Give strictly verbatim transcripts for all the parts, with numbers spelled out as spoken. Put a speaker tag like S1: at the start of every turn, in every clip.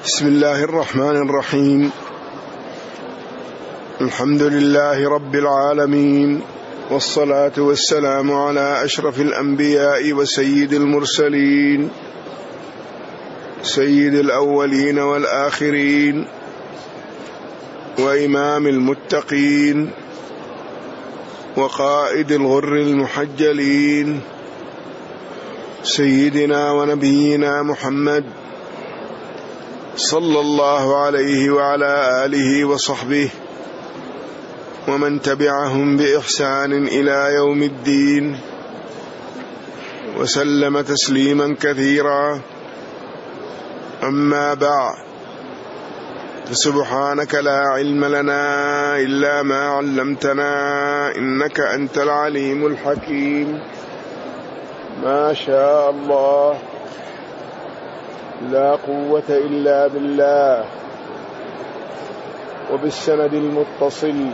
S1: بسم الله الرحمن الرحيم. الحمد لله رب العالمين، والصلاة والسلام على أشرف الأنبياء وسيد المرسلين، سيد الأولين والآخرين، وإمام المتقين، وقائد الغر المحجلين، سيدنا ونبينا محمد صلى الله عليه وعلى آله وصحبه ومن تبعهم بإحسان إلى يوم الدين، وسلم تسليما كثيرا. أما بعد، فسبحانك لا علم لنا إلا ما علمتنا إنك أنت العليم الحكيم. ما شاء الله، لا قوة إلا بالله. وبالسند المتصل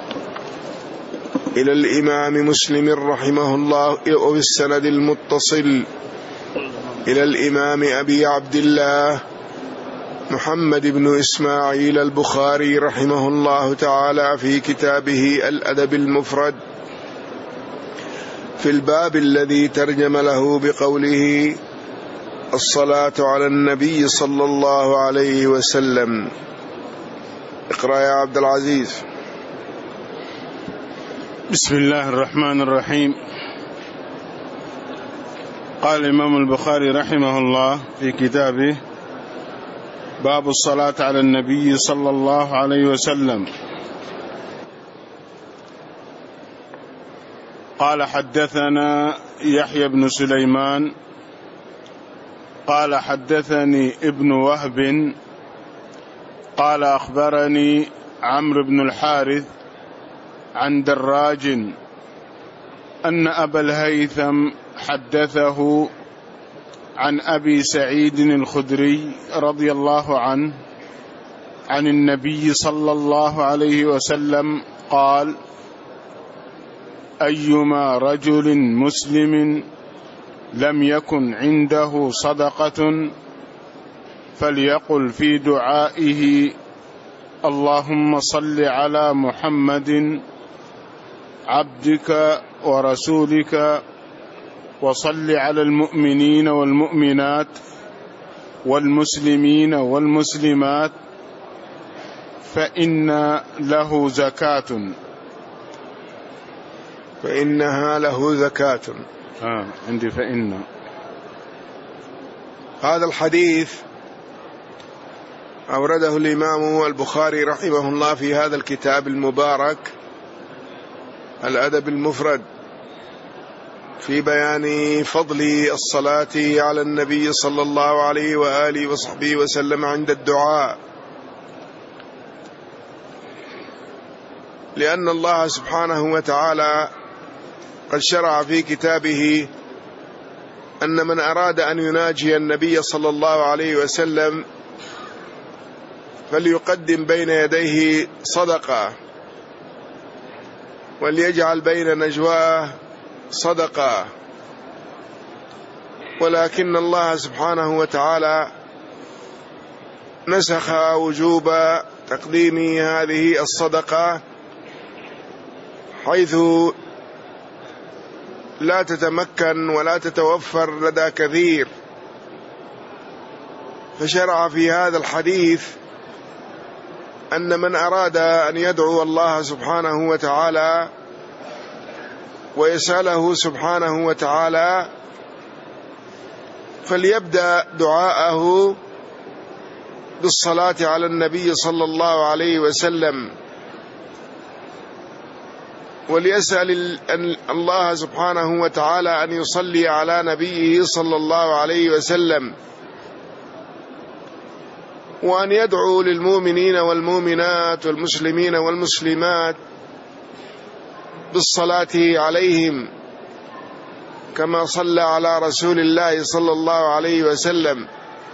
S1: إلى الإمام مسلم رحمه الله، وبالسند المتصل إلى الإمام أبي عبد الله محمد بن إسماعيل البخاري رحمه الله تعالى في كتابه الأدب المفرد، في الباب الذي ترجم له بقوله: الصلاة على النبي صلى الله عليه وسلم. اقرأ يا عبد العزيز.
S2: بسم الله الرحمن الرحيم. قال الإمام البخاري رحمه الله في كتابه: باب الصلاة على النبي صلى الله عليه وسلم. قال: حدثنا يحيى بن سليمان قال: حدثني ابن وهب قال: أخبرني عمرو بن الحارث عن دراج أن أبا الهيثم حدثه عن أبي سعيد الخدري رضي الله عنه عن النبي صلى الله عليه وسلم قال: أيما رجل مسلم لم يكن عنده صدقة فليقل في دعائه: اللهم صل على محمد عبدك ورسولك، وصل على المؤمنين والمؤمنات والمسلمين والمسلمات، فإن له زكاة
S1: فإنها له زكاة.
S2: آه عندي فإن.
S1: هذا الحديث أورده الإمام البخاري رحمه الله في هذا الكتاب المبارك الأدب المفرد، في بيان فضل الصلاة على النبي صلى الله عليه وآله وصحبه وسلم عند الدعاء، لأن الله سبحانه وتعالى قد شرع في كتابه أن من أراد أن يناجي النبي صلى الله عليه وسلم فليقدم بين يديه صدقة، وليجعل بين نجواه صدقة. ولكن الله سبحانه وتعالى نسخ وجوب تقديم هذه الصدقة، حيث لا تتمكن ولا تتوفر لدى كثير، فشرع في هذا الحديث أن من أراد أن يدعو الله سبحانه وتعالى ويسأله سبحانه وتعالى فليبدأ دعاءه بالصلاة على النبي صلى الله عليه وسلم، وليسأل الله سبحانه وتعالى أن يصلي على نبيه صلى الله عليه وسلم، وأن يدعو للمؤمنين والمؤمنات والمسلمين والمسلمات بالصلاة عليهم كما صلى على رسول الله صلى الله عليه وسلم.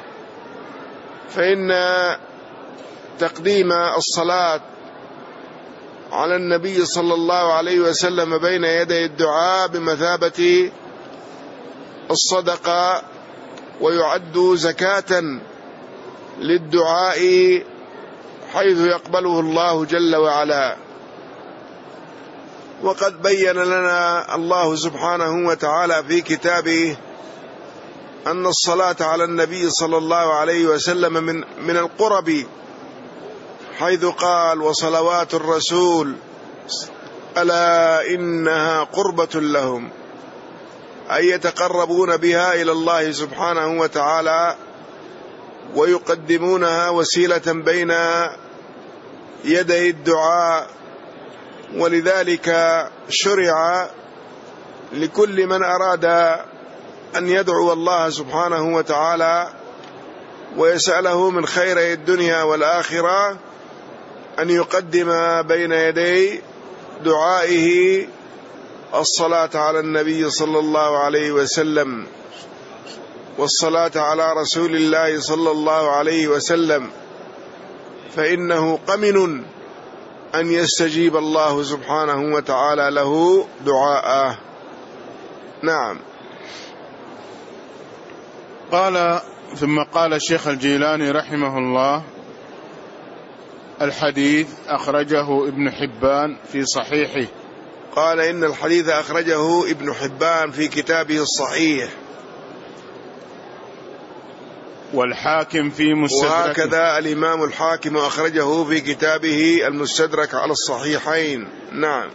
S1: فإن تقديم الصلاة على النبي صلى الله عليه وسلم بين يدي الدعاء بمثابة الصدقة، ويعد زكاة للدعاء حيث يقبله الله جل وعلا. وقد بين لنا الله سبحانه وتعالى في كتابه أن الصلاة على النبي صلى الله عليه وسلم من من القرب، حيث قال: وصلوات الرسول ألا إنها قربة لهم، أي يتقربون بها إلى الله سبحانه وتعالى ويقدمونها وسيلة بين يدي الدعاء. ولذلك شرع لكل من أراد أن يدعو الله سبحانه وتعالى ويسأله من خير الدنيا والآخرة أن يقدم بين يدي دعائه الصلاة على النبي صلى الله عليه وسلم والصلاة على رسول الله صلى الله عليه وسلم، فإنه قمن أن يستجيب الله سبحانه وتعالى له دعاءه. نعم.
S2: قال ثم قال الشيخ الجيلاني رحمه الله: الحديث أخرجه ابن حبان في صحيحه.
S1: قال إن الحديث أخرجه ابن حبان في كتابه الصحيح،
S2: والحاكم في مستدركه،
S1: وهكذا الإمام الحاكم أخرجه في كتابه المستدرك على الصحيحين. نعم.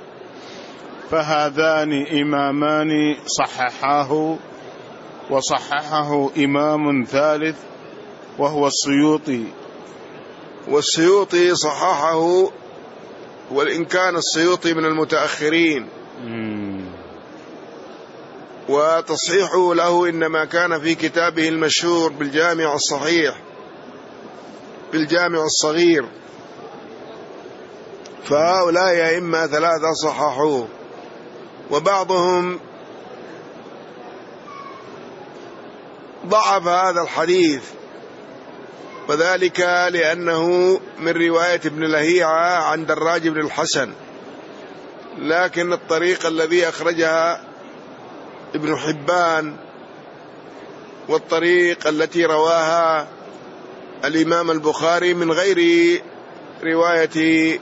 S2: فهذان إمامان صححاه، وصححه إمام ثالث وهو السيوطي.
S1: والسيوطي صححه، وإن كان السيوطي من المتأخرين، وتصحيحه له إنما كان في كتابه المشهور بالجامع الصحيح، بالجامع الصغير. فهؤلاء أئمة ثلاثة صححوه، وبعضهم ضعف هذا الحديث، وذلك لأنه من رواية ابن لهيعة عن دراج بن الحسن، لكن الطريق الذي أخرجها ابن حبان والطريق التي رواها الإمام البخاري من غير رواية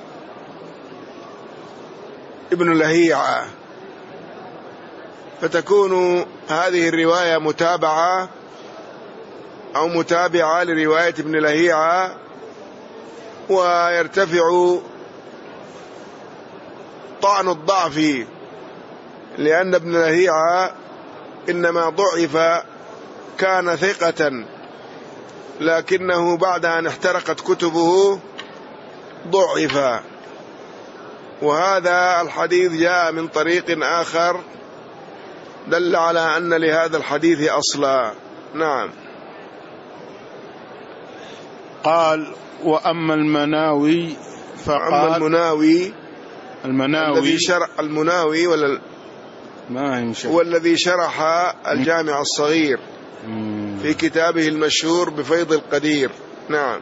S1: ابن لهيعة، فتكون هذه الرواية متابعة أو متابعة لرواية ابن لهيعة، ويرتفع طعن الضعف، لأن ابن لهيعة إنما ضعف، كان ثقة، لكنه بعد أن احترقت كتبه ضعف. وهذا الحديث جاء من طريق آخر دل على أن لهذا الحديث أصلا. نعم.
S2: قال: وأما المناوي فقال:
S1: أما المناوي
S2: المناوي
S1: الذي شرح المناوي ولا
S2: ما
S1: هو الذي شرح الجامع الصغير في كتابه المشهور بفيض القدير. نعم.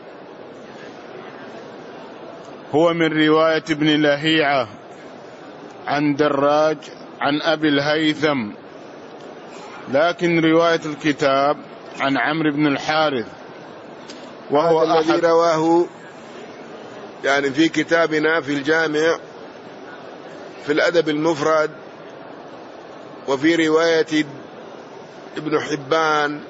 S2: هو من رواية ابن لهيعة عن دراج عن أبي الهيثم، لكن رواية الكتاب عن عمرو بن الحارث، وهو
S1: الذي رواه يعني في كتابنا في الجامع في الأدب المفرد، وفي رواية ابن حبان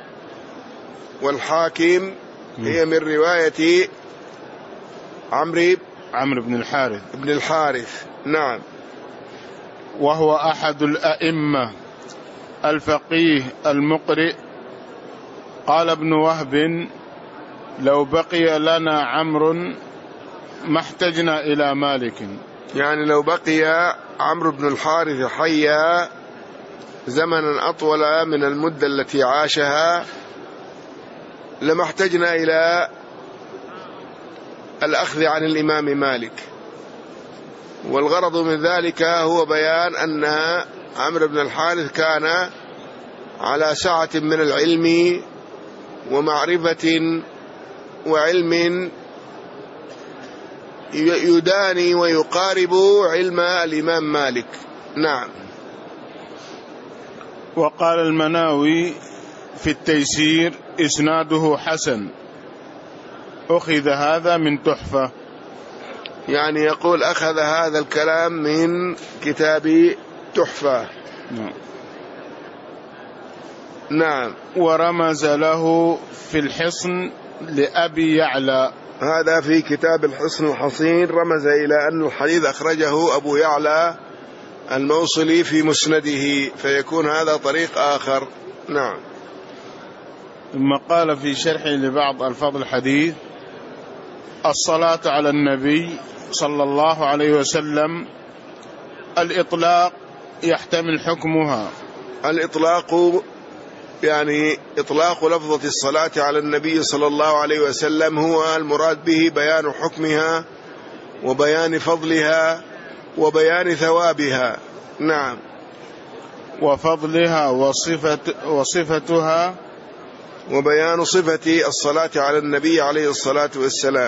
S1: والحاكم، هي من رواية عمرو
S2: عمرو بن الحارث
S1: ابن الحارث. نعم.
S2: وهو أحد الأئمة الفقيه المقرئ. قال ابن وهب: لو بقي لنا عمرو ما احتجنا إلى مالك.
S1: يعني لو بقي عمرو بن الحارث حيا زمنا أطول من المدة التي عاشها لما احتجنا إلى الأخذ عن الإمام مالك. والغرض من ذلك هو بيان أن عمرو بن الحارث كان على سعة من العلم ومعرفة وعلم يداني ويقارب علم الإمام مالك. نعم.
S2: وقال المناوي في التيسير: إسناده حسن. أخذ هذا من تحفة.
S1: يعني يقول أخذ هذا الكلام من كتاب تحفة.
S2: نعم.
S1: نعم.
S2: ورمز له في الحصن لأبي يعلى،
S1: هذا في كتاب الحصن الحصين، رمز إلى أن الحديث أخرجه أبو يعلى الموصلي في مسنده، فيكون هذا طريق آخر. نعم.
S2: ثم قال في شرحه لبعض ألفاظ الحديث: الصلاة على النبي صلى الله عليه وسلم الإطلاق يحتمل حكمها.
S1: الإطلاق يعني إطلاق لفظة الصلاة على النبي صلى الله عليه وسلم هو المراد به بيان حكمها وبيان فضلها وبيان ثوابها. نعم.
S2: وفضلها وصفة وصفتها،
S1: وبيان صفة الصلاة على النبي عليه الصلاة والسلام.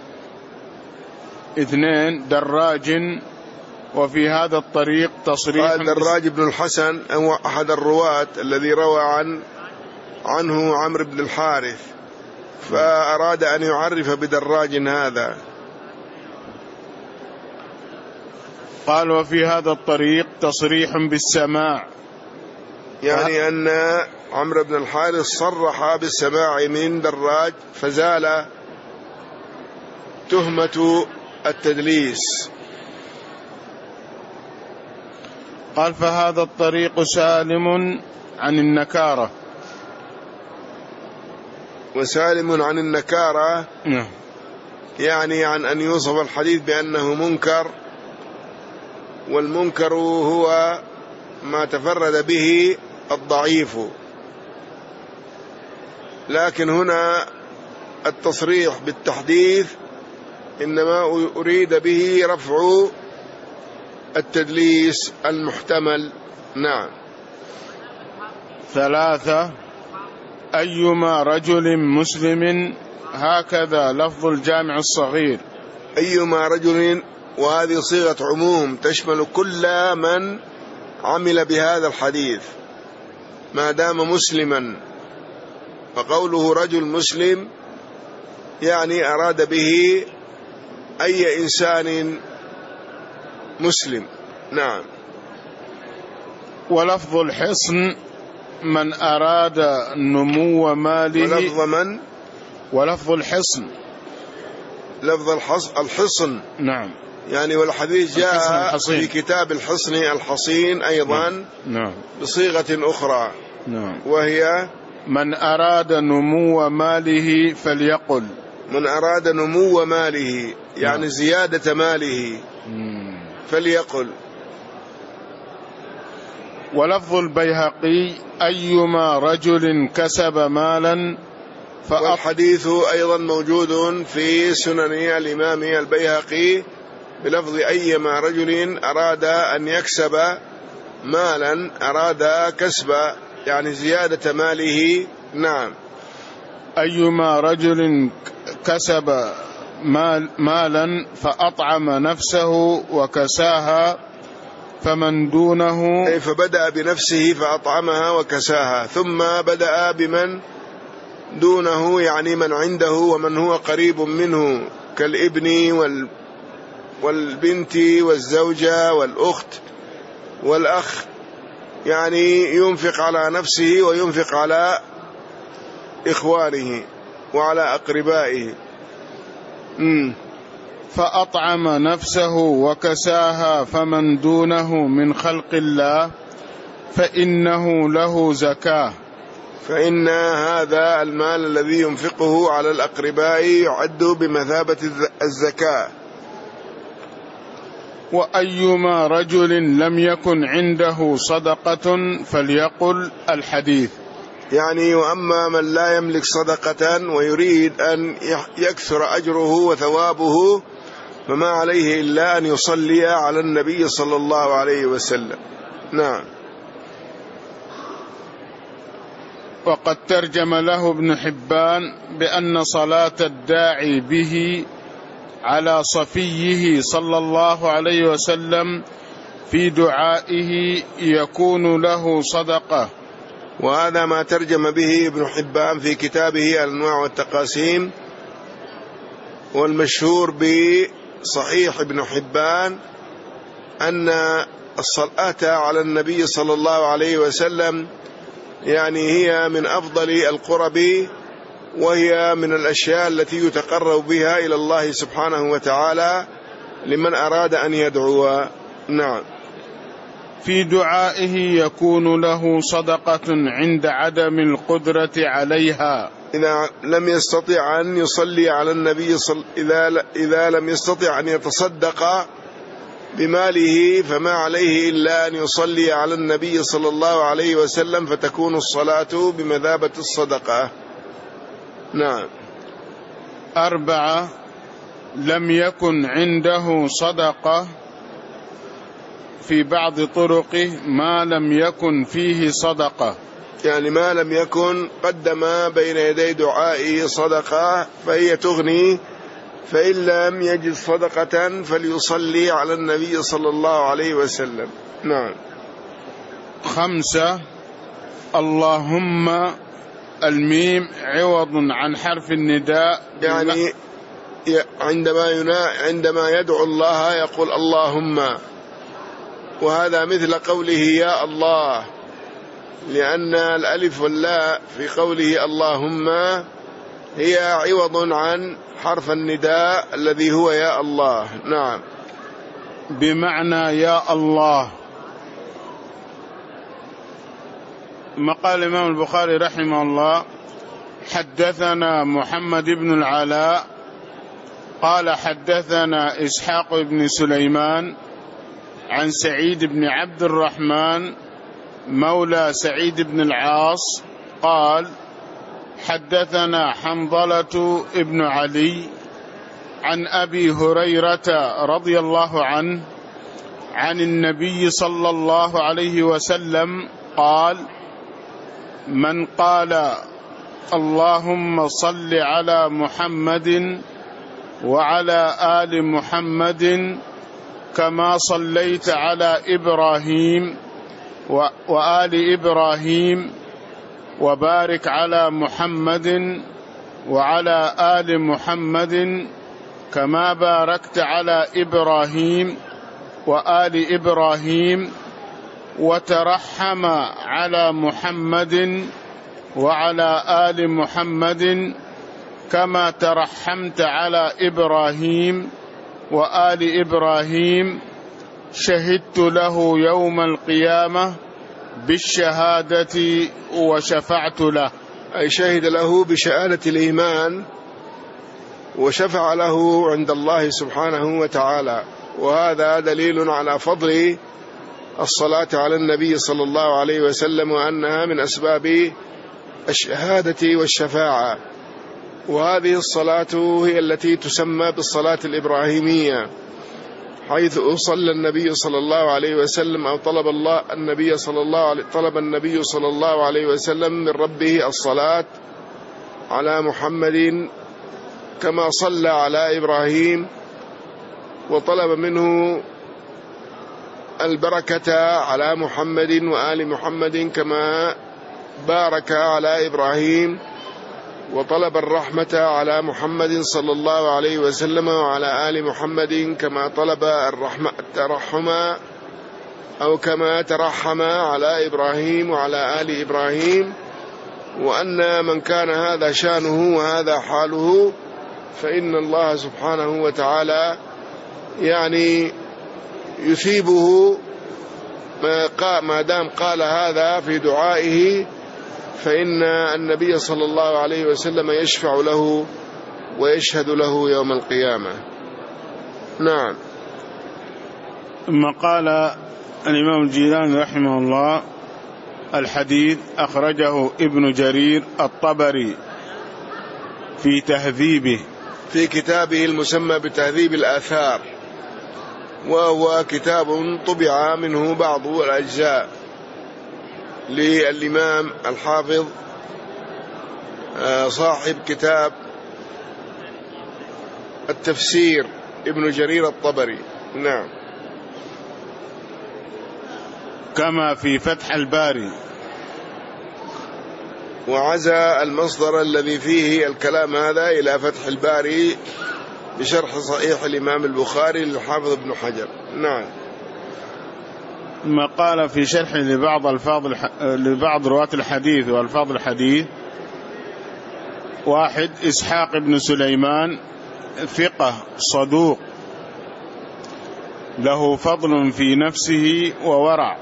S2: اثنين، دراج، وفي هذا الطريق تصريح.
S1: قال دراج بن الحسن هو أحد الرواة الذي روى عن عنه عمرو بن الحارث، فأراد أن يعرف بدراج هذا.
S2: قال وفي هذا الطريق تصريح بالسماع،
S1: يعني أن عمرو بن الحارث صرح بالسماع من دراج، فزال تهمة التدليس.
S2: قال فهذا الطريق سالم عن النكارة.
S1: وسالم عن النكارة يعني عن أن يوصف الحديث بأنه منكر، والمنكر هو ما تفرد به الضعيف، لكن هنا التصريح بالتحديث إنما أريد به رفع التدليس المحتمل. نعم.
S2: ثلاثة، أيما رجل مسلم، هكذا لفظ الجامع الصغير.
S1: أيما رجل، وهذه صيغة عموم تشمل كل من عمل بهذا الحديث ما دام مسلما، فقوله رجل مسلم يعني أراد به أي إنسان مسلم. نعم.
S2: ولفظ الحصن من أراد نمو ماله.
S1: ولفظ من؟
S2: ولفظ الحصن،
S1: لفظ الحصن, الحصن.
S2: نعم.
S1: يعني والحديث جاء
S2: في
S1: كتاب الحصن الحصين أيضا.
S2: نعم.
S1: بصيغة أخرى.
S2: نعم.
S1: وهي
S2: من أراد نمو ماله فليقل.
S1: من أراد نمو ماله يعني نعم. زيادة ماله مم. فليقل.
S2: ولفظ البيهقي أيما رجل كسب مالا فأط...
S1: والحديث أيضا موجود في سنن الإمام البيهقي بلفظ أيما رجل أراد أن يكسب مالا، أراد كسب يعني زيادة ماله. نعم.
S2: أيما رجل كسب مال مالا فأطعم نفسه وكساها فمن دونه.
S1: أي فبدأ بنفسه فأطعمها وكساها، ثم بدأ بمن دونه يعني من عنده ومن هو قريب منه كالابن وال والبنت والزوجة والأخت والأخ، يعني ينفق على نفسه وينفق على إخوانه وعلى أقربائه. مم.
S2: فأطعم نفسه وكساها فمن دونه من خلق الله فإنه له زكاة.
S1: فإن هذا المال الذي ينفقه على الأقرباء يعد بمثابة الزكاة.
S2: وأيما رجل لم يكن عنده صدقة فليقل الحديث.
S1: يعني وأما من لا يملك صدقة ويريد أن يكثر أجره وثوابه فما عليه إلا أن يصلي على النبي صلى الله عليه وسلم. نعم.
S2: وقد ترجم له ابن حبان بأن صلاة الداعي به على صفيه صلى الله عليه وسلم في دعائه يكون له صدقة.
S1: وهذا ما ترجم به ابن حبان في كتابه الأنواع والتقاسيم والمشهور بصحيح ابن حبان أن الصلاة على النبي صلى الله عليه وسلم يعني هي من أفضل القرب، وهي من الأشياء التي يتقرب بها إلى الله سبحانه وتعالى لمن أراد أن يدعو. نعم.
S2: في دعائه يكون له صدقة عند عدم القدرة عليها،
S1: إذا لم يستطع أن يصلي على النبي صل... إذا... إذا لم يستطع أن يتصدق بماله فما عليه إلا أن يصلي على النبي صلى الله عليه وسلم، فتكون الصلاة بمثابة الصدقة. نعم.
S2: أربعة، لم يكن عنده صدقة في بعض طرقه ما لم يكن فيه صدقة،
S1: يعني ما لم يكن قدم بين يدي دعائه صدقة فهي تغني، فإن لم يجد صدقة فليصلي على النبي صلى الله عليه وسلم. نعم.
S2: خمسة، اللهم الميم عوض عن حرف النداء،
S1: يعني عندما ينا عندما يدعو الله يقول اللهم، وهذا مثل قوله يا الله، لأن الألف واللاء في قوله اللهم هي عوض عن حرف النداء الذي هو يا الله. نعم.
S2: بمعنى يا الله. مقال الإمام البخاري رحمه الله: حدثنا محمد بن العلاء قال حدثنا إسحاق بن سليمان عن سعيد بن عبد الرحمن مولى سعيد بن العاص قال حدثنا حنظلة بن علي عن أبي هريرة رضي الله عنه عن النبي صلى الله عليه وسلم قال: من قال اللهم صل على محمد وعلى آل محمد كما صليت على إبراهيم وآل إبراهيم وبارك على محمد وعلى آل محمد كما باركت على إبراهيم وآل إبراهيم وترحم على محمد وعلى آل محمد كما ترحمت على إبراهيم وآل إبراهيم، شهدت له يوم القيامة بالشهادة وشفعت له.
S1: أي شهد له بشهادة الإيمان وشفع له عند الله سبحانه وتعالى، وهذا دليل على فضل الصلاة على النبي صلى الله عليه وسلم، وأنها من أسباب الشهادة والشفاعة. وهذه الصلاة هي التي تسمى بالصلاة الإبراهيمية، حيث صلى النبي صلى الله عليه وسلم أو طلب الله النبي صلى الله عليه طلب النبي صلى الله عليه وسلم من ربه الصلاة على محمد كما صلى على إبراهيم، وطلب منه البركة على محمد وآل محمد كما بارك على إبراهيم، وطلب الرحمة على محمد صلى الله عليه وسلم وعلى آل محمد كما طلب الرحمة الترحم أو كما ترحم على إبراهيم وعلى آل إبراهيم. وأن من كان هذا شانه وهذا حاله فإن الله سبحانه وتعالى يعني يثيبه ما دام قال هذا في دعائه، فإن النبي صلى الله عليه وسلم يشفع له ويشهد له يوم القيامة. نعم.
S2: ثم قال الإمام الجيلاني رحمه الله: الحديث أخرجه ابن جرير الطبري في تهذيبه،
S1: في كتابه المسمى بتهذيب الآثار، وهو كتاب طبع منه بعض الأجزاء للإمام الحافظ صاحب كتاب التفسير ابن جرير الطبري. نعم.
S2: كما في فتح الباري.
S1: وعزى المصدر الذي فيه الكلام هذا إلى فتح الباري بشرح صحيح الإمام البخاري للحافظ ابن حجر. نعم.
S2: ما قال في شرح لبعض الفاظ الح... لبعض رواة الحديث والفاظ الحديث: واحد، إسحاق بن سليمان ثقة صدوق له فضل في نفسه وورع.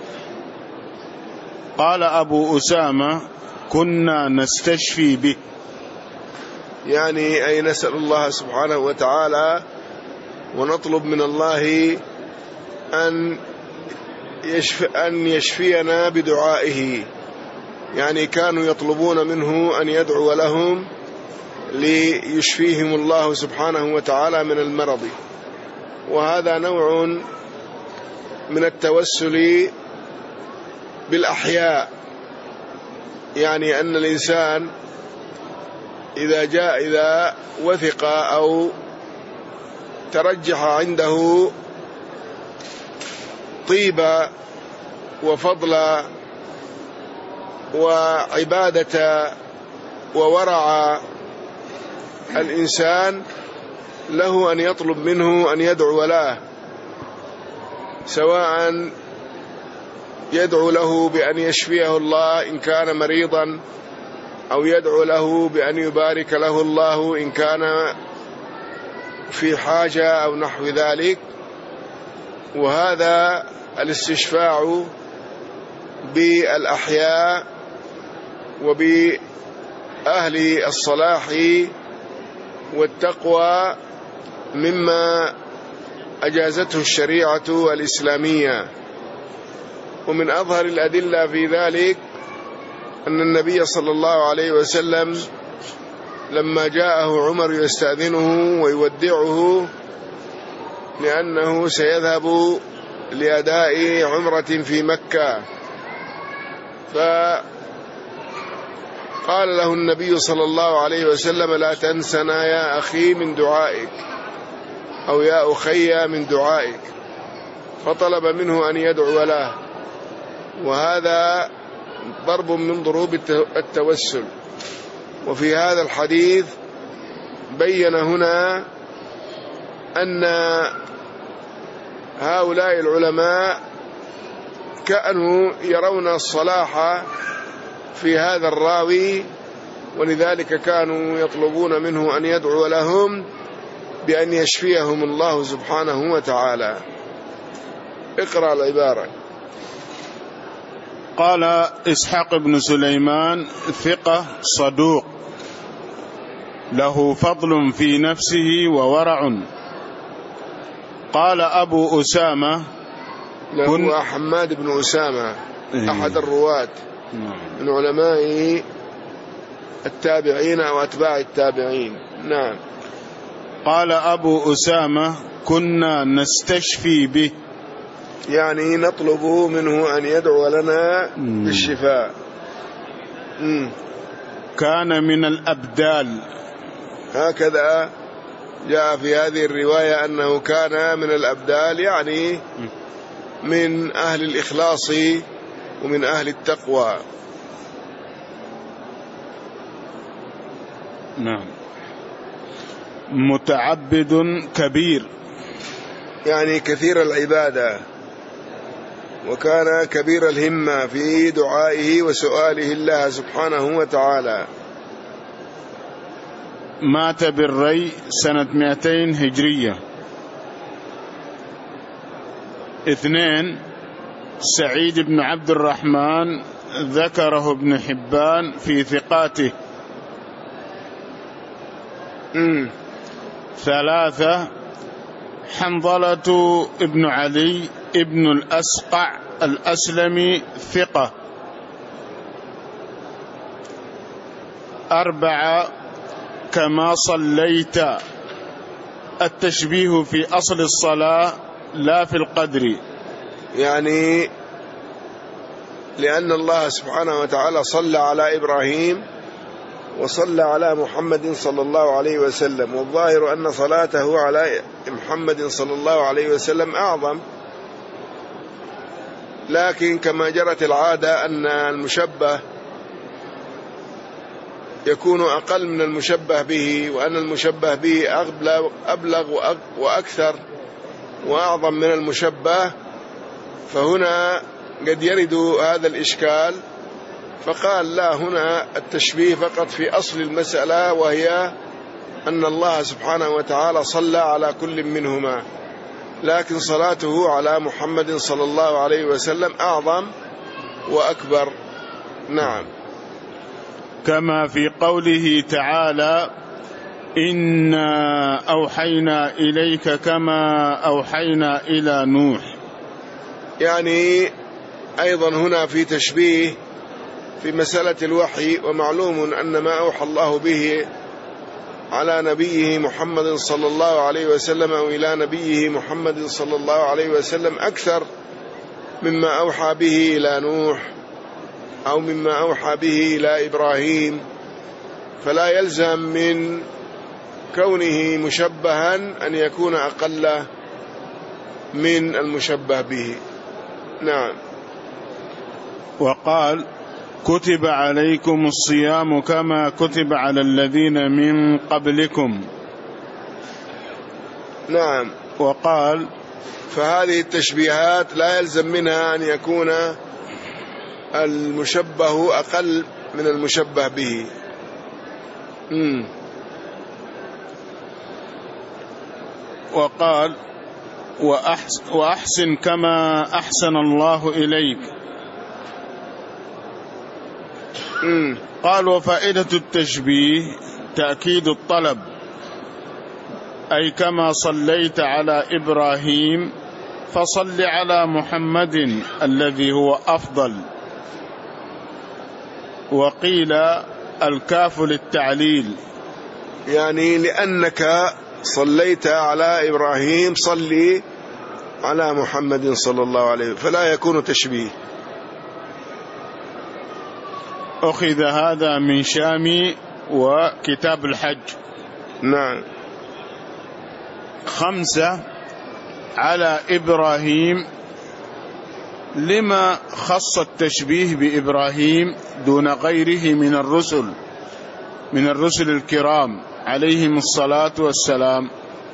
S2: قال أبو أسامة: كنا نستشفي به،
S1: يعني أي نسأل الله سبحانه وتعالى ونطلب من الله أن يشفي أن يشفينا بدعائه. يعني كانوا يطلبون منه أن يدعو لهم ليشفيهم الله سبحانه وتعالى من المرض. وهذا نوع من التوسل بالأحياء، يعني أن الإنسان إذا جاء إذا وثق أو ترجح عنده طيبة وفضل وعبادة وورع الإنسان، له أن يطلب منه أن يدعو له، سواء يدعو له بأن يشفيه الله إن كان مريضا، أو يدعو له بأن يبارك له الله إن كان في حاجة أو نحو ذلك. وهذا الاستشفاع بالأحياء وبأهل الصلاح والتقوى مما أجازته الشريعة الإسلامية. ومن أظهر الأدلة في ذلك أن النبي صلى الله عليه وسلم لما جاءه عمر يستأذنه ويودعه لأنه سيذهب لأداء عمرة في مكة، فقال له النبي صلى الله عليه وسلم: لا تنسنا يا أخي من دعائك، أو يا أخي من دعائك. فطلب منه أن يدعو له، وهذا ضرب من ضروب التوسل. وفي هذا الحديث بين هنا أن هؤلاء العلماء كانوا يرون الصلاح في هذا الراوي، ولذلك كانوا يطلبون منه أن يدعو لهم بأن يشفيهم الله سبحانه وتعالى. اقرأ العبارة.
S2: قال إسحاق بن سليمان ثقة صدوق له فضل في نفسه وورع. قال أبو أسامة
S1: له حماد بن أسامة أحد الرواة من علماء التابعين أو أتباع التابعين. نعم.
S2: قال أبو أسامة: كنا نستشفي به،
S1: يعني نطلب منه أن يدعو لنا بالشفاء. مم.
S2: كان من الأبدال،
S1: هكذا جاء في هذه الرواية أنه كان من الأبدال، يعني من أهل الإخلاص ومن أهل التقوى.
S2: نعم. متعبد كبير،
S1: يعني كثير العبادة، وكان كبير الهمة في دعائه وسؤاله الله سبحانه وتعالى.
S2: مات بالري سنة مئتين هجرية. اثنين، سعيد بن عبد الرحمن ذكره ابن حبان في ثقاته.
S1: مم.
S2: ثلاثة، حنظلة ابن علي ابن الأسقع الأسلمي ثقة. أربعة، كما صليت، التشبيه في أصل الصلاة لا في القدر،
S1: يعني لأن الله سبحانه وتعالى صلى على إبراهيم وصلى على محمد صلى الله عليه وسلم، والظاهر أن صلاته على محمد صلى الله عليه وسلم أعظم، لكن كما جرت العادة أن المشبه يكون أقل من المشبه به، وأن المشبه به أبلغ, أبلغ وأكثر وأعظم من المشبه، فهنا قد يرد هذا الإشكال. فقال لا، هنا التشبيه فقط في أصل المسألة، وهي أن الله سبحانه وتعالى صلى على كل منهما، لكن صلاته على محمد صلى الله عليه وسلم أعظم وأكبر. نعم.
S2: كما في قوله تعالى: إنا أوحينا إليك كما أوحينا إلى نوح.
S1: يعني أيضا هنا في تشبيه في مسألة الوحي، ومعلوم أن ما أوحى الله به على نبيه محمد صلى الله عليه وسلم أو إلى نبيه محمد صلى الله عليه وسلم أكثر مما أوحى به إلى نوح أو مما أوحى به إلى إبراهيم، فلا يلزم من كونه مشبها أن يكون أقل من المشبه به. نعم.
S2: وقال: كتب عليكم الصيام كما كتب على الذين من قبلكم.
S1: نعم.
S2: وقال:
S1: فهذه التشبيهات لا يلزم منها أن يكون المشبه أقل من المشبه به. مم.
S2: وقال: وأحسن, وأحسن كما أحسن الله إليك.
S1: مم.
S2: قال: وفائدة التشبيه تأكيد الطلب، أي كما صليت على إبراهيم فصل على محمد الذي هو أفضل. وقيل الكاف للتعليل،
S1: يعني لأنك صليت على إبراهيم صلي على محمد صلى الله عليه وسلم، فلا يكون تشبيه.
S2: أخذ هذا من شامي وكتاب الحج.
S1: نعم.
S2: خمسة، على إبراهيم. لما خص التشبيه بإبراهيم دون غيره من الرسل من الرسل الكرام عليهم الصلاة والسلام؟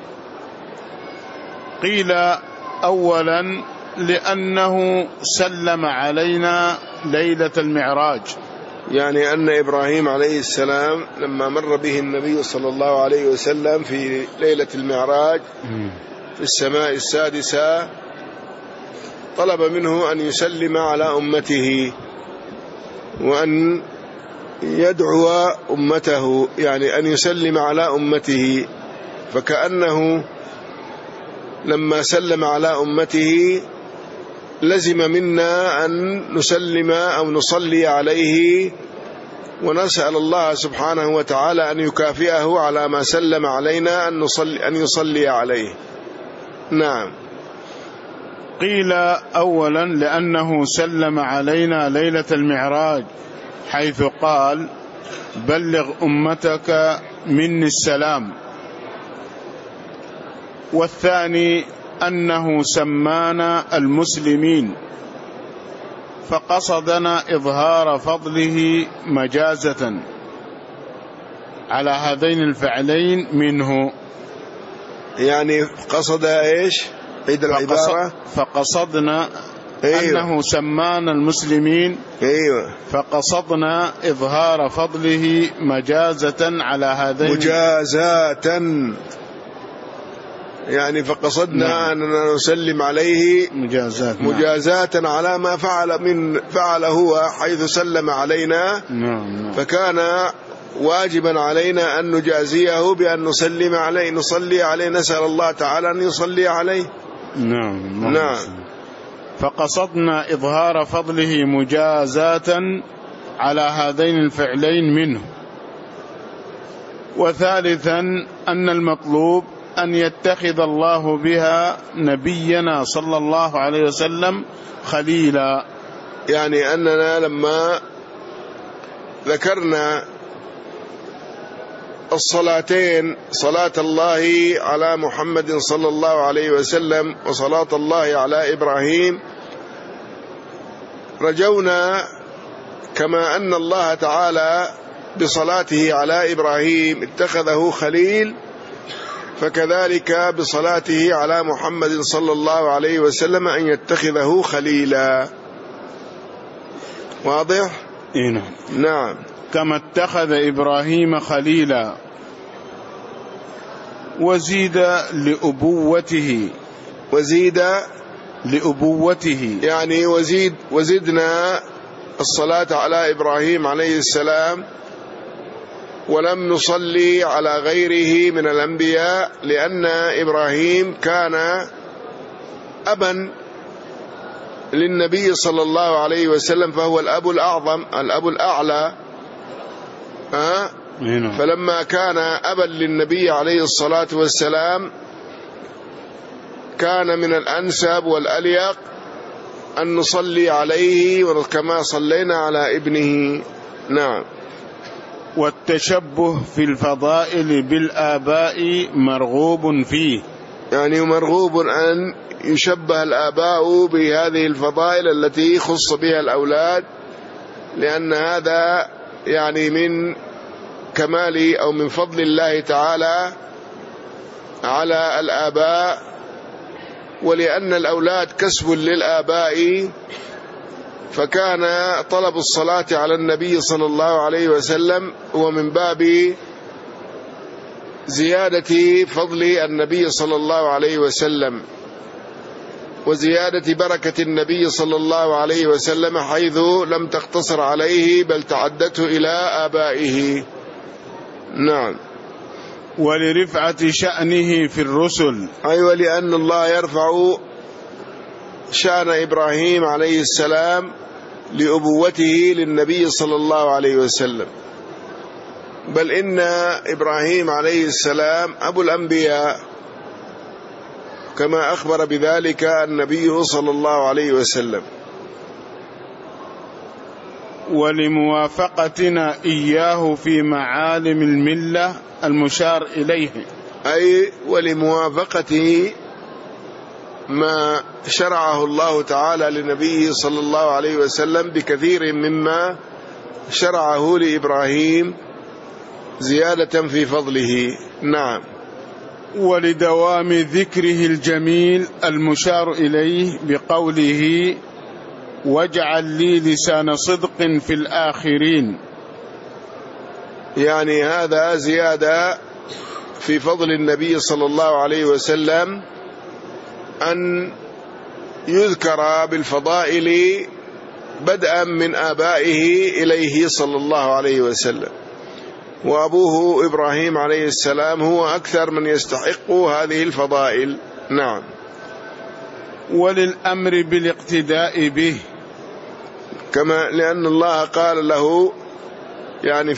S2: قيل: أولا لأنه سلم علينا ليلة المعراج،
S1: يعني أن إبراهيم عليه السلام لما مر به النبي صلى الله عليه وسلم في ليلة المعراج في السماء السادسة طلب منه أن يسلم على أمته وأن يدعو أمته، يعني أن يسلم على أمته، فكأنه لما سلم على أمته لزم منا أن نسلم أو نصلي عليه، ونسأل الله سبحانه وتعالى أن يكافئه على ما سلم علينا أن نصلي أن يصلي عليه. نعم.
S2: قيل: أولا لأنه سلم علينا ليلة المعراج، حيث قال: بلغ أمتك مني السلام. والثاني أنه سمانا المسلمين، فقصدنا إظهار فضله مجازة على هذين الفعلين منه.
S1: يعني قصد إيش؟ عيد العبارة.
S2: فقصدنا
S1: أيوة.
S2: أنه سمانا المسلمين.
S1: أيوة.
S2: فقصدنا إظهار فضله مجازة على هذين
S1: مجازة، يعني فقصدنا نعم. أننا نسلم عليه مجازاة, مجازاة نعم. على ما فعل من فعل هو حيث سلم علينا
S2: نعم. نعم.
S1: فكان واجبا علينا أن نجازيه بأن نسلم عليه نصلي عليه، نسأل الله تعالى أن يصلي عليه.
S2: نعم. نعم.
S1: نعم.
S2: فقصدنا إظهار فضله مجازاة على هذين الفعلين منه. وثالثا أن المطلوب أن يتخذ الله بها نبينا صلى الله عليه وسلم خليلا،
S1: يعني أننا لما ذكرنا الصلاتين، صلاة الله على محمد صلى الله عليه وسلم وصلاة الله على إبراهيم، رجونا كما أن الله تعالى بصلاته على إبراهيم اتخذه خليل، فكذلك بصلاته على محمد صلى الله عليه وسلم أن يتخذه خليلا. واضح؟
S2: إيه
S1: نعم.
S2: كما اتخذ إبراهيم خليلا وزيد لأبوته
S1: وزيد
S2: لأبوته
S1: يعني وزيد وزدنا الصلاة على إبراهيم عليه السلام، ولم نصلي على غيره من الأنبياء، لأن إبراهيم كان أبا للنبي صلى الله عليه وسلم، فهو الأب الأعظم الأب الأعلى. أه؟ فلما كان أبا للنبي عليه الصلاة والسلام كان من الأنسب والأليق أن نصلي عليه كما صلينا على ابنه. نعم.
S2: والتشبه في الفضائل بالآباء مرغوب فيه،
S1: يعني مرغوب أن يشبه الآباء بهذه الفضائل التي خص بها الأولاد، لأن هذا يعني من كمال أو من فضل الله تعالى على الآباء، ولأن الأولاد كسب للآباء، فكان طلب الصلاة على النبي صلى الله عليه وسلم ومن باب زيادة فضل النبي صلى الله عليه وسلم وزيادة بركة النبي صلى الله عليه وسلم، حيث لم تقتصر عليه بل تعدته إلى آبائه. نعم.
S2: ولرفعة شأنه في الرسل،
S1: أيوة، لأن الله يرفع شأن إبراهيم عليه السلام لأبوته للنبي صلى الله عليه وسلم، بل إن إبراهيم عليه السلام أبو الأنبياء كما أخبر بذلك النبي صلى الله عليه وسلم.
S2: ولموافقتنا إياه في معالم الملة المشار إليه،
S1: أي ولموافقته ما شرعه الله تعالى لنبيه صلى الله عليه وسلم بكثير مما شرعه لإبراهيم زيادة في فضله. نعم.
S2: ولدوام ذكره الجميل المشار إليه بقوله واجعل لي لسان صدق في الآخرين،
S1: يعني هذا زيادة في فضل النبي صلى الله عليه وسلم أن يذكر بالفضائل بدءا من آبائه إليه صلى الله عليه وسلم، وأبوه إبراهيم عليه السلام هو أكثر من يستحق هذه الفضائل. نعم.
S2: وللأمر بالاقتداء به،
S1: كما لأن الله قال له يعني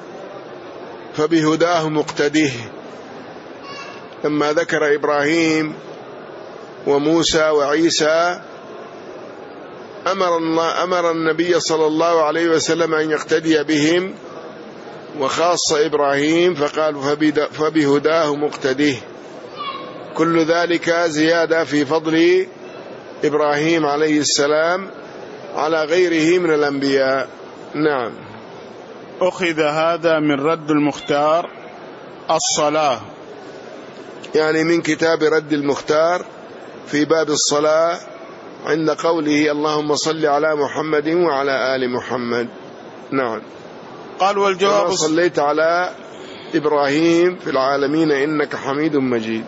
S1: فبهداه مقتديه، لما ذكر إبراهيم وموسى وعيسى أمر الله أمر النبي صلى الله عليه وسلم أن يقتدي بهم، وخاص إبراهيم فقال فبهداه مقتديه. كل ذلك زيادة في فضل إبراهيم عليه السلام على غيره من الأنبياء. نعم.
S2: أخذ هذا من رد المختار الصلاة،
S1: يعني من كتاب رد المختار في باب الصلاة عند قوله اللهم صل على محمد وعلى آل محمد. نعم.
S2: قال والجواب
S1: صليت على إبراهيم في العالمين إنك حميد مجيد.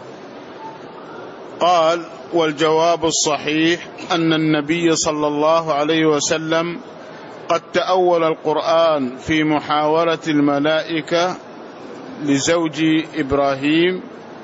S2: قال والجواب الصحيح أن النبي صلى الله عليه وسلم قد تأول القرآن في محاورة الملائكة لزوج إبراهيم،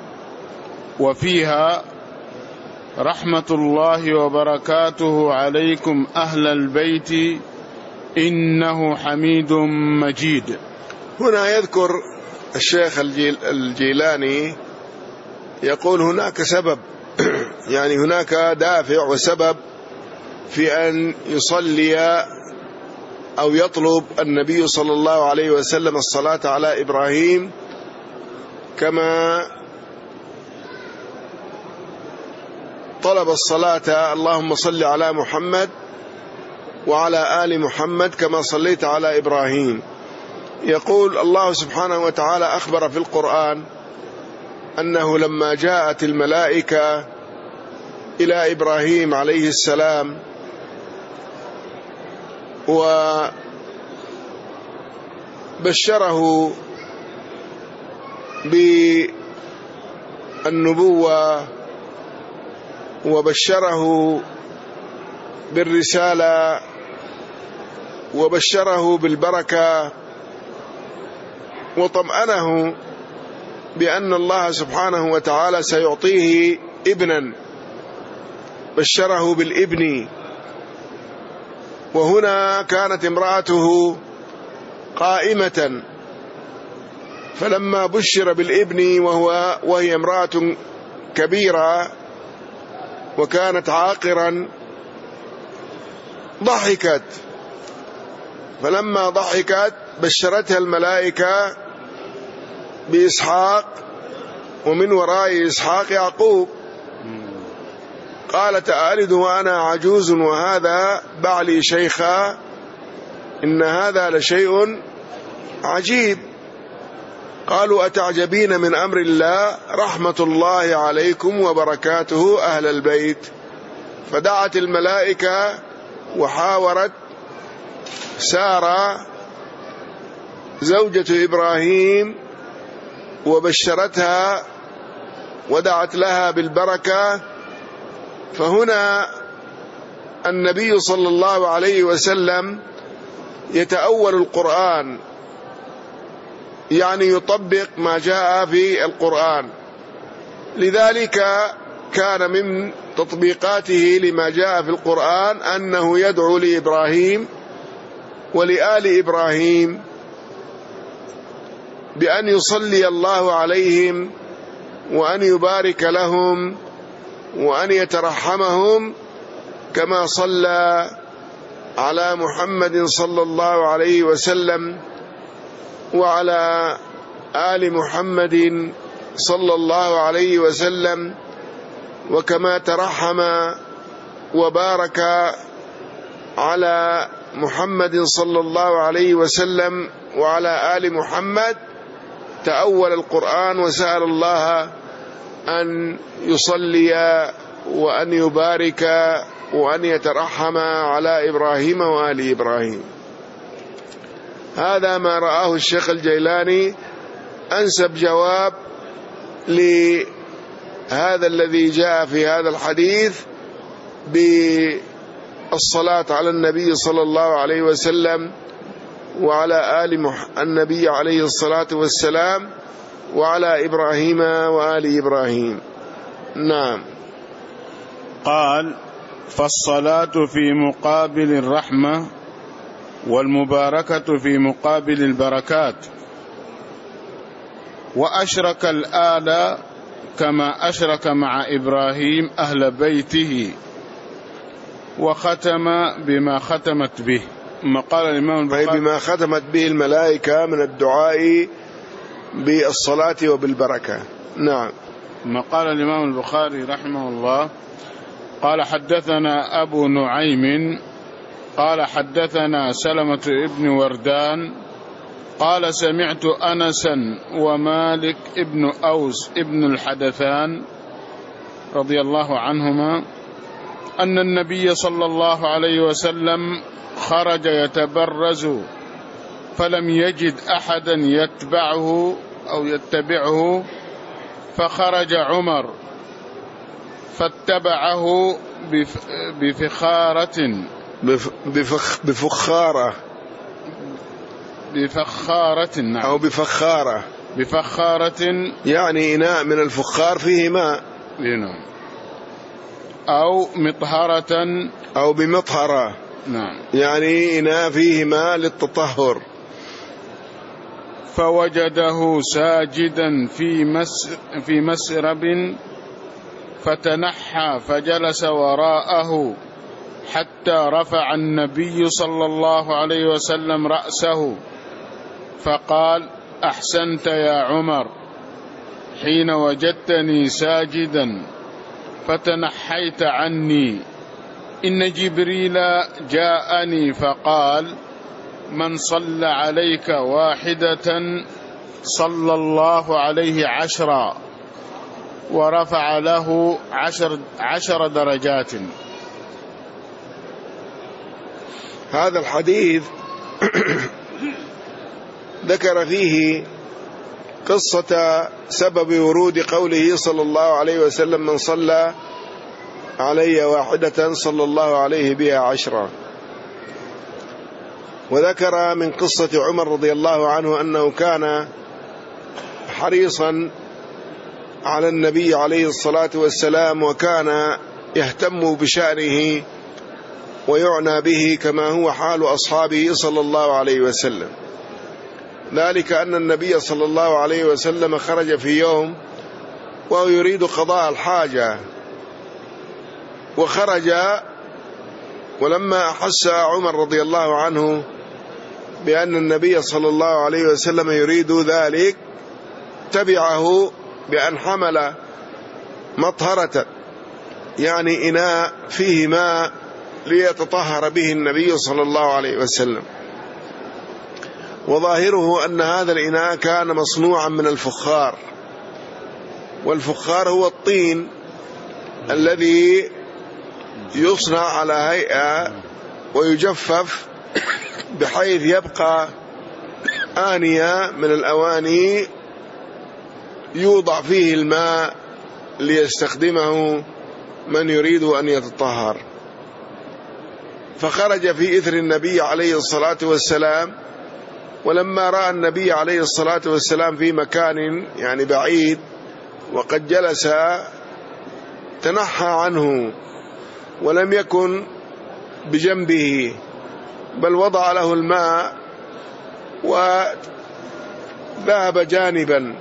S2: وفيها رحمة الله وبركاته عليكم أهل البيت إنه حميد مجيد.
S1: هنا يذكر الشيخ الجيلاني يقول هناك سبب يعني هناك دافع وسبب في أن يصلي أو يطلب النبي صلى الله عليه وسلم الصلاة على إبراهيم، كما طلب الصلاة اللهم صل على محمد وعلى آل محمد كما صليت على إبراهيم. يقول الله سبحانه وتعالى أخبر في القرآن أنه لما جاءت الملائكة إلى إبراهيم عليه السلام وبشره بالنبوة وبشره بالرسالة وبشره بالبركة وطمأنه بأن الله سبحانه وتعالى سيعطيه ابنا، بشره بالابن. وهنا كانت امرأته قائمة، فلما بشر بالابن وهو وهي امرأة كبيرة وكانت عاقرا ضحكت، فلما ضحكت بشرتها الملائكة بإسحاق ومن وراء إسحاق يعقوب. قالت ألد وأنا عجوز وهذا بعلي شيخا إن هذا لشيء عجيب. قالوا أتعجبين من أمر الله رحمة الله عليكم وبركاته أهل البيت. فدعت الملائكة وحاورت سارة زوجة إبراهيم وبشرتها ودعت لها بالبركة. فهنا النبي صلى الله عليه وسلم يتأول القرآن، يعني يطبق ما جاء في القرآن. لذلك كان من تطبيقاته لما جاء في القرآن أنه يدعو لإبراهيم ولآل إبراهيم بأن يصلي الله عليهم وأن يبارك لهم وأن يترحمهم كما صلى على محمد صلى الله عليه وسلم وعلى آل محمد صلى الله عليه وسلم، وكما ترحم وبارك على محمد صلى الله عليه وسلم وعلى آل محمد. تأول القرآن وسأل الله أن يصلي وأن يبارك وأن يترحم على إبراهيم وآل إبراهيم. هذا ما رآه الشيخ الجيلاني أنسب جواب لهذا الذي جاء في هذا الحديث بالصلاة على النبي صلى الله عليه وسلم وعلى آل النبي عليه الصلاة والسلام وعلى إبراهيم وآل إبراهيم. نعم.
S2: قال: فالصلاة في مقابل الرحمة والمباركة في مقابل البركات. وأشرك الآل كما أشرك مع إبراهيم أهل بيته وختم بما ختمت به. ما قال الإمام البخاري
S1: بما ختمت به الملائكة من الدعاء بالصلاة وبالبركة. نعم.
S2: ما قال الإمام البخاري رحمه الله قال: حدثنا أبو نعيم قال حدثنا سلمة ابن وردان قال: سمعت أنسا ومالك ابن أوس ابن الحدثان رضي الله عنهما أن النبي صلى الله عليه وسلم خرج يتبرز فلم يجد أحدا يتبعه أو يتبعه، فخرج عمر فاتبعه بفخارة
S1: بفخ بفخارة
S2: بفخارة نعم
S1: أو بفخارة
S2: بفخارة
S1: يعني إناء من الفخار فيه ماء،
S2: نعم، أو مطهرة
S1: أو بمطهرة
S2: نعم،
S1: يعني إناء فيه ماء للتطهر.
S2: فوجده ساجدا في مس في مسرب فتنحى فجلس وراءه حتى رفع النبي صلى الله عليه وسلم رأسه فقال: أحسنت يا عمر حين وجدتني ساجدا فتنحيت عني، إن جبريل جاءني فقال: من صلى عليك واحدة صلى الله عليه عشرا ورفع له عشر, عشر درجات.
S1: هذا الحديث ذكر فيه قصة سبب ورود قوله صلى الله عليه وسلم من صلى علي واحدة صلى الله عليه بها عشرا، وذكر من قصة عمر رضي الله عنه أنه كان حريصا على النبي عليه الصلاة والسلام، وكان يهتم بشأنه ويعنى به كما هو حال أصحابه صلى الله عليه وسلم. ذلك أن النبي صلى الله عليه وسلم خرج في يوم وهو يريد قضاء الحاجة، وخرج ولما أحس عمر رضي الله عنه بأن النبي صلى الله عليه وسلم يريد ذلك تبعه بأن حمل مطهرة، يعني إناء فيه ماء ليتطهر به النبي صلى الله عليه وسلم، وظاهره أن هذا الإناء كان مصنوعا من الفخار، والفخار هو الطين الذي يصنع على هيئة ويجفف بحيث يبقى آنية من الأواني يوضع فيه الماء ليستخدمه من يريد أن يتطهر. فخرج في إثر النبي عليه الصلاة والسلام، ولما رأى النبي عليه الصلاة والسلام في مكان يعني بعيد وقد جلس تنحى عنه ولم يكن بجنبه، بل وضع له الماء وذهب جانبا.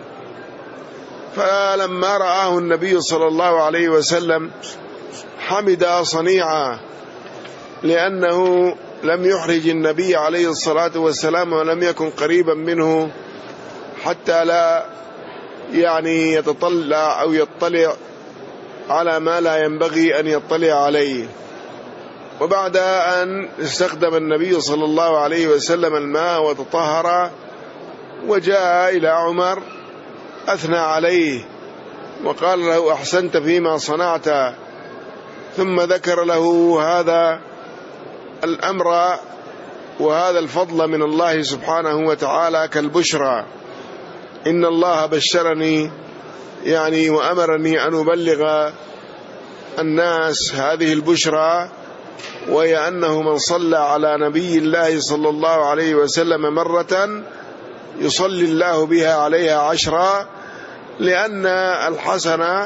S1: فلما رآه النبي صلى الله عليه وسلم حمد صنيعا، لأنه لم يحرج النبي عليه الصلاة والسلام ولم يكن قريبا منه حتى لا يعني يتطلع أو يطلع على ما لا ينبغي أن يطلع عليه. وبعد أن استخدم النبي صلى الله عليه وسلم الماء وتطهر وجاء إلى عمر أثنى عليه وقال له أحسنت فيما صنعت، ثم ذكر له هذا الأمر وهذا الفضل من الله سبحانه وتعالى كالبشرى. إن الله بشرني يعني وأمرني أن أبلغ الناس هذه البشرى، وهي أنه من صلى على نبي الله صلى الله عليه وسلم مرة يصلي الله بها عليها عشرا، لأن الحسنة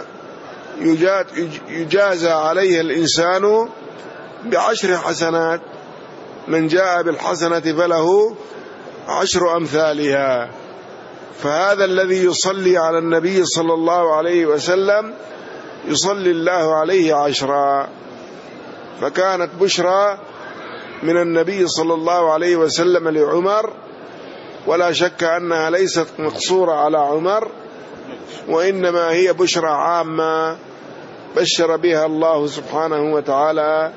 S1: يجازى عليها الإنسان بعشر حسنات، من جاء بالحسنة فله عشر أمثالها. فهذا الذي يصلي على النبي صلى الله عليه وسلم يصلي الله عليه عشرا. فكانت بشرى من النبي صلى الله عليه وسلم لعمر، ولا شك أنها ليست مقصورة على عمر، وإنما هي بشرى عامة بشر بها الله سبحانه وتعالى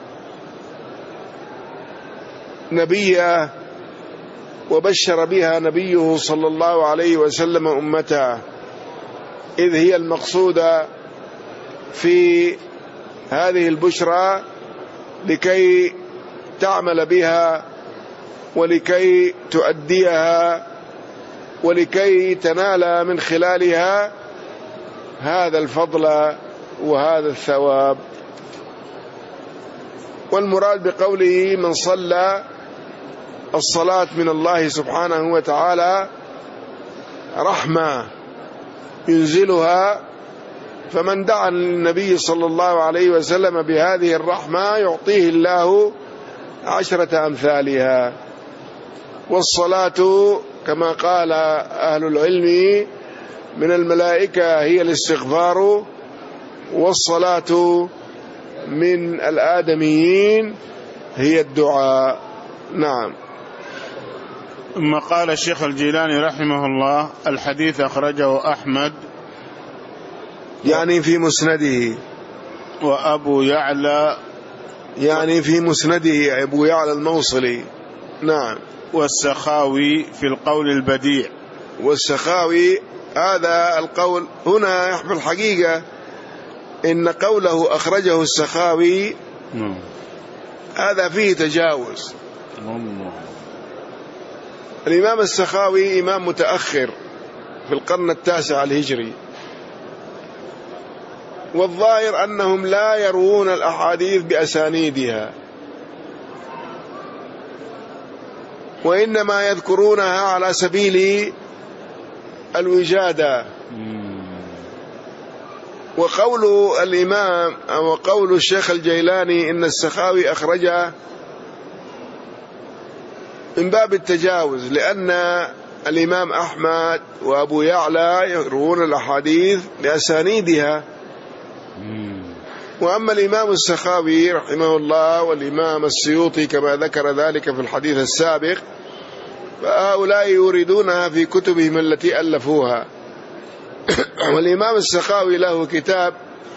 S1: نبيه، وبشر بها نبيه صلى الله عليه وسلم أمته، إذ هي المقصودة في هذه البشرى لكي تعمل بها ولكي تؤديها ولكي تنال من خلالها هذا الفضل وهذا الثواب. والمراد بقوله من صلى الصلاة من الله سبحانه وتعالى رحمة ينزلها، فمن دعا للنبي صلى الله عليه وسلم بهذه الرحمة يعطيه الله عشرة أمثالها. والصلاة كما قال أهل العلم من الملائكة هي الاستغفار، والصلاة من الآدميين هي الدعاء. نعم.
S2: ثم قال الشيخ الجيلاني رحمه الله الحديث أخرجه أحمد
S1: يعني في مسنده،
S2: وأبو يعلى
S1: يعني في مسنده أبو يعلى الموصلي. نعم.
S2: والسخاوي في القول البديع.
S1: والسخاوي هذا القول هنا في الحقيقة إن قوله أخرجه السخاوي هذا فيه تجاوز. الإمام السخاوي إمام متأخر في القرن التاسع الهجري، والظاهر أنهم لا يروون الأحاديث بأسانيدها، وإنما يذكرونها على سبيل الوجادة. وقول الإمام أو قول الشيخ الجيلاني إن السخاوي أخرجه من باب التجاوز، لأن الإمام أحمد وأبو يعلى يروون الأحاديث بأسانيدها. وأما الإمام السخاوي رحمه الله والإمام السيوطي كما ذكر ذلك في الحديث السابق، فهؤلاء يوردونها في كتبهم التي ألفوها. والإمام السخاوي له كتاب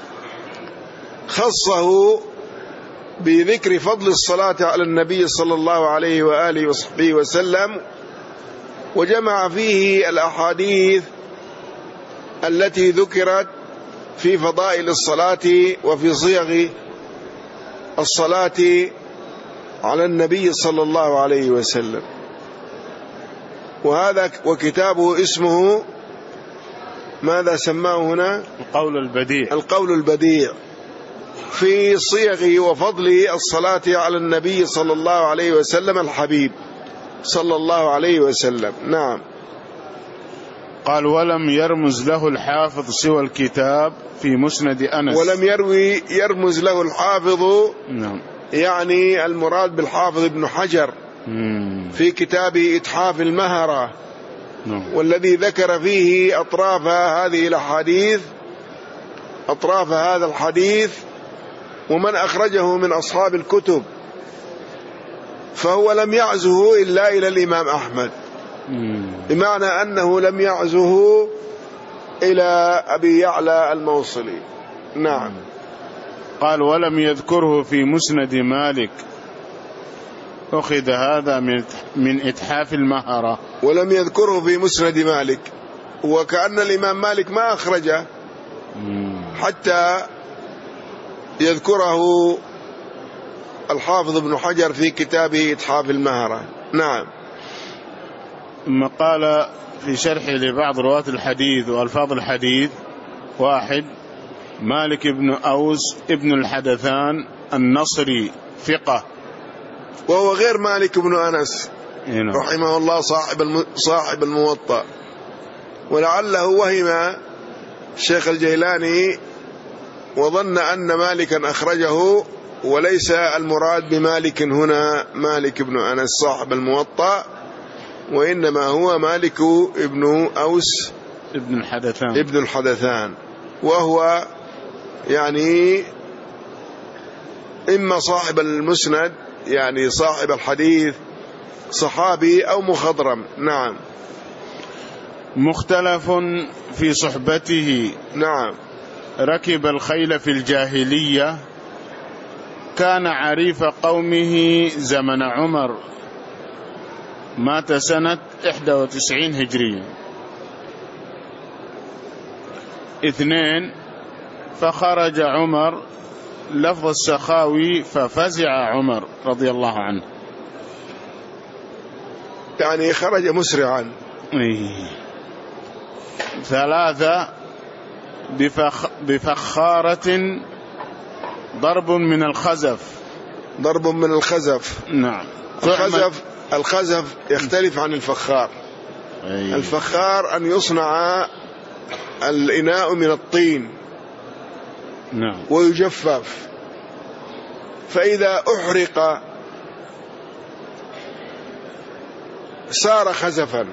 S1: خصه بذكر فضل الصلاة على النبي صلى الله عليه وآله وصحبه وسلم، وجمع فيه الأحاديث التي ذكرت في فضائل الصلاة وفي صيغ الصلاة على النبي صلى الله عليه وسلم. وهذا وكتابه اسمه ماذا سماه هنا؟
S2: القول البديع. القول
S1: البديع في صيغ وفضل الصلاة على النبي صلى الله عليه وسلم الحبيب صلى الله عليه وسلم. نعم.
S2: قال ولم يرمز له الحافظ سوى الكتاب في مسند أنس.
S1: ولم يروي يرمز له الحافظ.
S2: نعم.
S1: يعني المراد بالحافظ ابن حجر
S2: مم.
S1: في كتاب إتحاف المهرة.
S2: نعم.
S1: والذي ذكر فيه أطراف هذه الأحاديث، أطراف هذا الحديث ومن أخرجه من أصحاب الكتب، فهو لم يعزه إلا إلى الإمام أحمد، بمعنى أنه لم يعزه إلى أبي يعلى الموصلي. نعم.
S2: قال ولم يذكره في مسند مالك، أخذ هذا من من إتحاف المهرة.
S1: ولم يذكره في مسند مالك، وكأن الإمام مالك ما أخرجه حتى يذكره الحافظ ابن حجر في كتابه إتحاف المهرة. نعم.
S2: ثم قال في شرحه لبعض رواة الحديث وألفاظ الحديث: واحد، مالك بن أوس ابن الحدثان النصري ثقة،
S1: وهو غير مالك بن أنس رحمه الله صاحب صاحب الموطأ، ولعله وهم الشيخ الجيلاني وظن أن مالكا أخرجه، وليس المراد بمالك هنا مالك بن أنس صاحب الموطأ، وإنما هو مالك ابن أوس
S2: ابن الحدثان
S1: ابن الحدثان وهو يعني إما صاحب المسند يعني صاحب الحديث صحابي أو مخضرم. نعم.
S2: مختلف في صحبته.
S1: نعم.
S2: ركب الخيل في الجاهلية، كان عريف قومه زمن عمر، مات سنة إحدى وتسعين هجرية. اثنين، فخرج عمر، لفظ السخاوي ففزع عمر رضي الله عنه،
S1: يعني خرج مسرعا.
S2: إيه. ثلاثة، بفخ بفخارة، ضرب من الخزف.
S1: ضرب من الخزف.
S2: نعم.
S1: الخزف الخزف يختلف عن الفخار.
S2: أيه.
S1: الفخار أن يصنع الإناء من الطين.
S2: نعم.
S1: ويجفف، فإذا أحرق صار خزفا،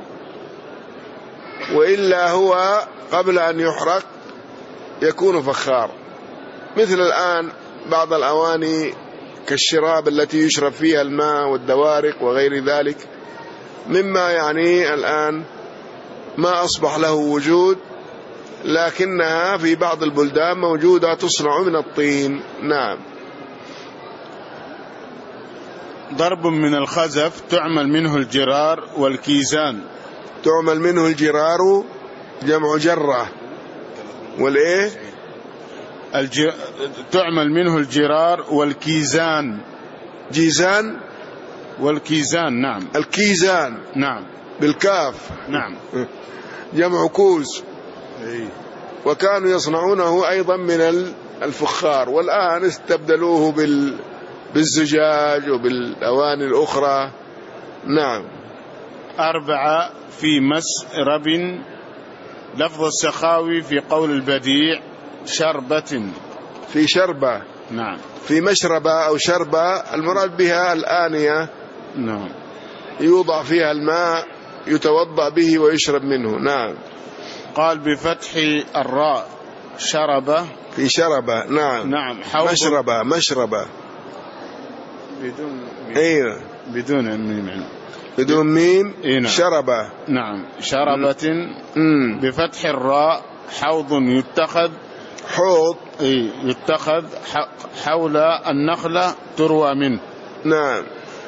S1: وإلا هو قبل أن يحرق يكون فخار. مثل الآن بعض الأواني كالشراب التي يشرب فيها الماء والدوارق وغير ذلك، مما يعني الآن ما أصبح له وجود، لكنها في بعض البلدان موجودة تصنع من الطين. نعم.
S2: ضرب من الخزف تعمل منه الجرار والكيزان.
S1: تعمل منه الجرار جمع جرة، والإيه؟
S2: الج... تعمل منه الجرار والكيزان.
S1: جيزان
S2: والكيزان نعم.
S1: الكيزان
S2: نعم
S1: بالكاف
S2: نعم.
S1: جمع كوز.
S2: إيه.
S1: وكانوا يصنعونه أيضا من الفخار، والآن استبدلوه بال بالزجاج وبالأواني الأخرى. نعم.
S2: أربعة في مسرب. لفظ السخاوي في قول البديع شربة.
S1: في شربة.
S2: نعم.
S1: في مشربة أو شربة المراد بها الآنية.
S2: نعم.
S1: يوضع فيها الماء يتوضأ به ويشرب منه. نعم.
S2: قال بفتح الراء شربة.
S1: في شربة. نعم.
S2: نعم.
S1: مشربة مشربة
S2: بدون ميم.
S1: ايوه
S2: بدون ميم.
S1: بدون ميم.
S2: إيه نعم.
S1: شربة.
S2: نعم. شربة
S1: مم.
S2: بفتح الراء حوض يتخذ.
S1: حوض.
S2: إيه يتخذ حول النخلة تروى منه.
S1: نعم.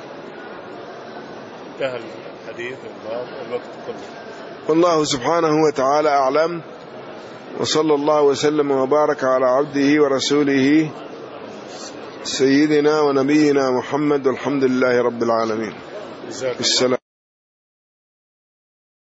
S2: انتهى الحديث الوقت كله.
S1: والله سبحانه وتعالى أعلم، وصلى الله وسلم وبارك على عبده ورسوله سيدنا ونبينا محمد، والحمد لله رب العالمين. السلام.